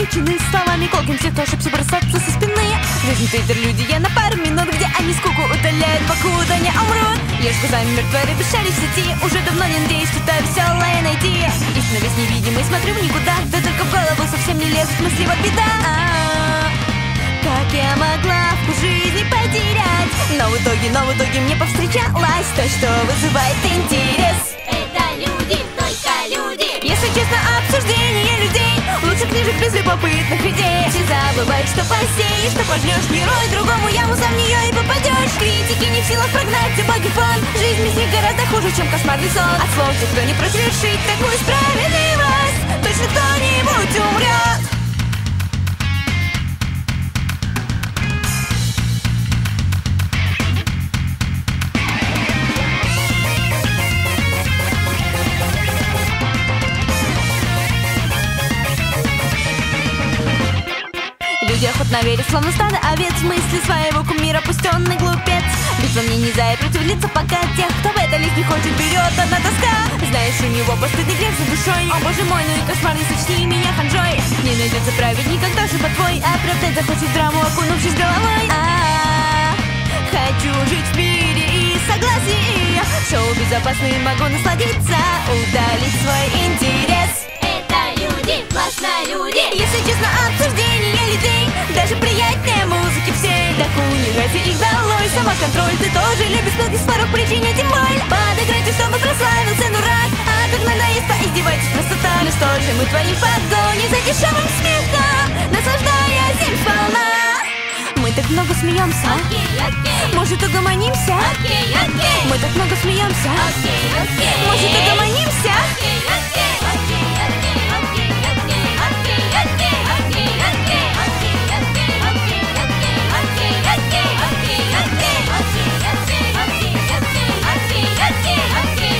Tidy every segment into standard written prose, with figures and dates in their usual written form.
увлечены словами колким, все, кто ошибся, бросаться со спины. Жизнь интерлюдия на пару минут, где они скуку удаляют, покуда не умрут. Ешь глазами мертвые рыбы шаришь в сети, уже давно не надеюсь что-то веселое найти. Истинно весь невидимый, смотрю в никуда, да только в голову совсем не лезут мысли, вот беда. Как я могла в жизни потерять? Но в итоге мне повстречалась то, что вызывает интерес. Это люди, только люди. Если честно, обсуждение людей лучше книжек без любопытных идей. Все забывают, что посеешь, что пожнешь. Не рой другому яму, сам в нее и попадешь. Критики не в силах прогнать убогий фон. Жизнь без них гораздо хуже, чем кошмарный сон. От слов тех, кто не прочь вершить такую справедливость, точно кто-нибудь умрет. Люди охотно верят, словно стадо овец, в мысли своего кумира пустенный глупец. Ведь во мне не зая против лица пока тех, кто в это лезть не хочет, вперед одна тоска. Знаешь, у него постыдный грех за душой. О боже мой, ну и кошмарный, сочти меня ханжой. Не найдется праведника, кто же по-твой оправдать захочет драму, окунувшись головой. Хочу жить в мире и согласии, шоу безопасный, могу насладиться, удалить свой интерес. Это люди, классно люди. Если честно, обсуждение людей даже приятнее музыки всей. Так унижайте их долой, самоконтроль. Ты тоже любишь мелких споров, причинять им боль. Подыграйте, чтобы прославился дурак. А как надоест, поиздевайтесь просто так. Ну что же, мы творим в погоне за дешевым смехом, наслаждаясь им сполна. Мы так много смеемся, Окей, окей. может угомонимся? Окей, окей. Мы так много смеемся, Окей, окей. может угомонимся? Окей, окей. Окей, окей. Окей, окей. Окей, окей. Окей, окей. Окей, окей. Окей, окей. Окей, окей. Окей, окей. Окей, окей. Окей, окей. Окей, окей. Окей, окей. Окей,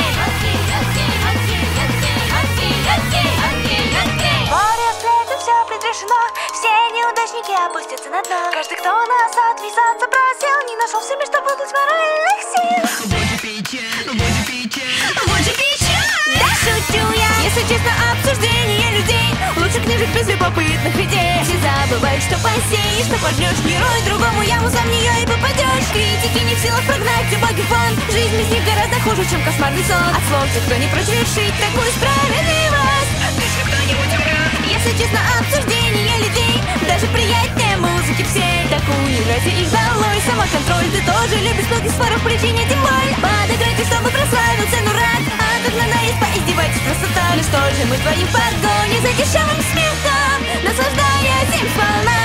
окей. Окей, окей. Море встретит, все предрешено, все неудачники опустятся на дно. Каждый, кто нас отвязаться просил, не нашел в себе, что будут моральных сил. Вот же печаль, да шучу я. Если честно, обсуждение людей лучше книжек без любопытных идей. Все забывают, что посеешь, что пожнешь. Не рой другому яму, сам в нее и попадешь. Критики не в силах прогнать убогий фон. Жизнь без них гораздо хуже, чем кошмарный сон. От слов тех, кто не прочь вершить такую справедливость, точно кто-нибудь умрет. Если честно, обсуждение людей даже приятнее музыки всей. Так унижайте их долой, самоконтроль. Ты тоже любишь мелких споров, причинять им боль. Подыграйте, чтобы прославился дурак. А как надоест, поиздевайтесь просто так. Ну что же, мы творим в погоне за дешевым смехом, наслаждаясь им сполна.